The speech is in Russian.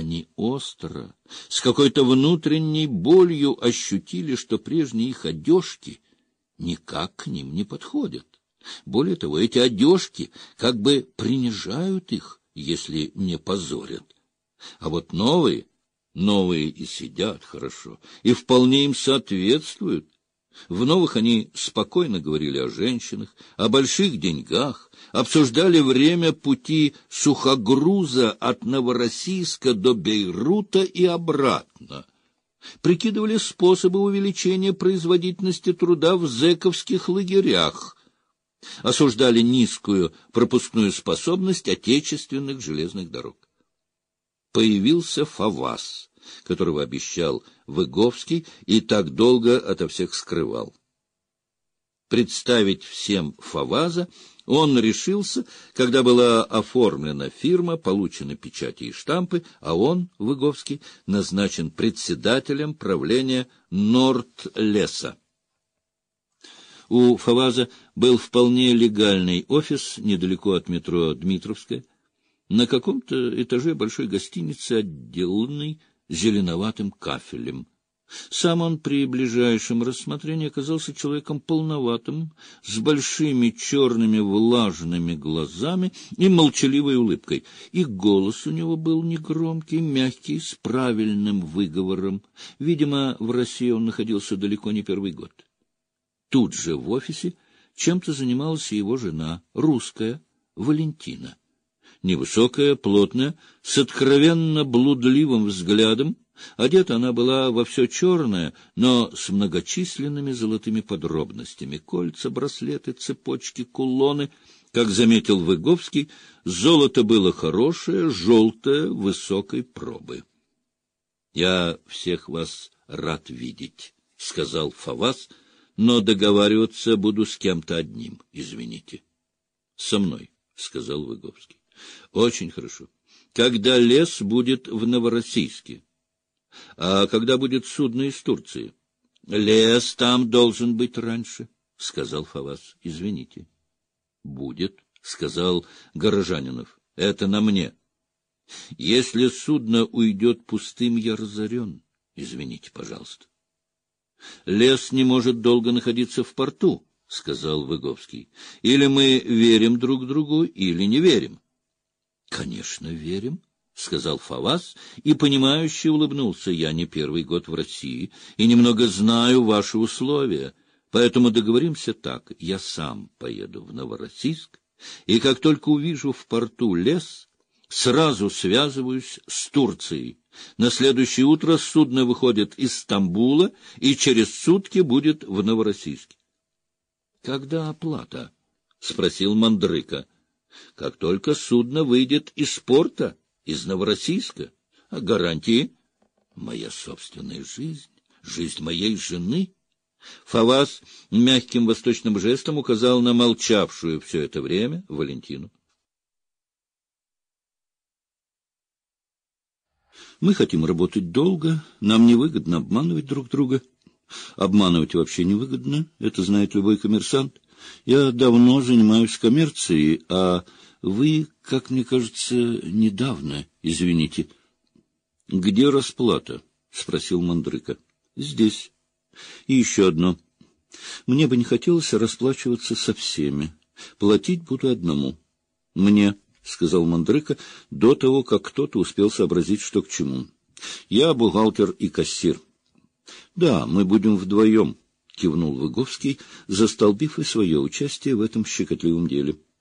они остро, с какой-то внутренней болью ощутили, что прежние их одежки никак к ним не подходят. Более того, эти одежки как бы принижают их, если не позорят. А вот новые и сидят хорошо, и вполне им соответствуют. В новых они спокойно говорили о женщинах, о больших деньгах, обсуждали время пути сухогруза от Новороссийска до Бейрута и обратно, прикидывали способы увеличения производительности труда в зэковских лагерях, осуждали низкую пропускную способность отечественных железных дорог. Появился ФАВАС, которого обещал Выговский и так долго ото всех скрывал. Представить всем ФАВАЗа он решился, когда была оформлена фирма, получены печати и штампы, а он, Выговский, назначен председателем правления Нордлеса. У ФАВАЗа был вполне легальный офис недалеко от метро Дмитровская, на каком-то этаже большой гостиницы, отделанной зеленоватым кафелем. Сам он при ближайшем рассмотрении оказался человеком полноватым, с большими черными влажными глазами и молчаливой улыбкой, и голос у него был негромкий, мягкий, с правильным выговором. Видимо, в России он находился далеко не первый год. Тут же в офисе чем-то занималась и его жена, русская, Валентина. Невысокая, плотная, с откровенно блудливым взглядом. Одета она была во все черное, но с многочисленными золотыми подробностями. Кольца, браслеты, цепочки, кулоны. Как заметил Выговский, золото было хорошее, желтое, высокой пробы. — Я всех вас рад видеть, — сказал ФАВАС, — но договариваться буду с кем-то одним, извините. — Со мной, — сказал Выговский. — Очень хорошо. Когда лес будет в Новороссийске? А когда будет судно из Турции? — Лес там должен быть раньше, — сказал ФАВАС. — Извините. — Будет, — сказал Горожанинов. — Это на мне. Если судно уйдет пустым, я разорен. Извините, пожалуйста. — Лес не может долго находиться в порту, — сказал Выговский. — Или мы верим друг другу, или не верим. — Конечно, верим, — сказал ФАВАС и, понимающе улыбнулся. — Я не первый год в России и немного знаю ваши условия, поэтому договоримся так. Я сам поеду в Новороссийск, и как только увижу в порту лес, сразу связываюсь с Турцией. На следующее утро судно выходит из Стамбула и через сутки будет в Новороссийске. — Когда оплата? — спросил Мандрыка. — Как только судно выйдет из порта, из Новороссийска. А гарантии? — Моя собственная жизнь, жизнь моей жены. ФАВАС мягким восточным жестом указал на молчавшую все это время Валентину. Мы хотим работать долго, нам невыгодно обманывать друг друга. Обманывать вообще невыгодно, это знает любой коммерсант. Я давно занимаюсь коммерцией, а вы, как мне кажется, недавно, извините. — Где расплата? — спросил Мандрыка. — Здесь. И еще одно. Мне бы не хотелось расплачиваться со всеми. Платить буду одному. — Мне, — сказал Мандрыка, до того, как кто-то успел сообразить, что к чему. — Я бухгалтер и кассир. — Да, мы будем вдвоем, — кивнул Выговский, застолбив и свое участие в этом щекотливом деле.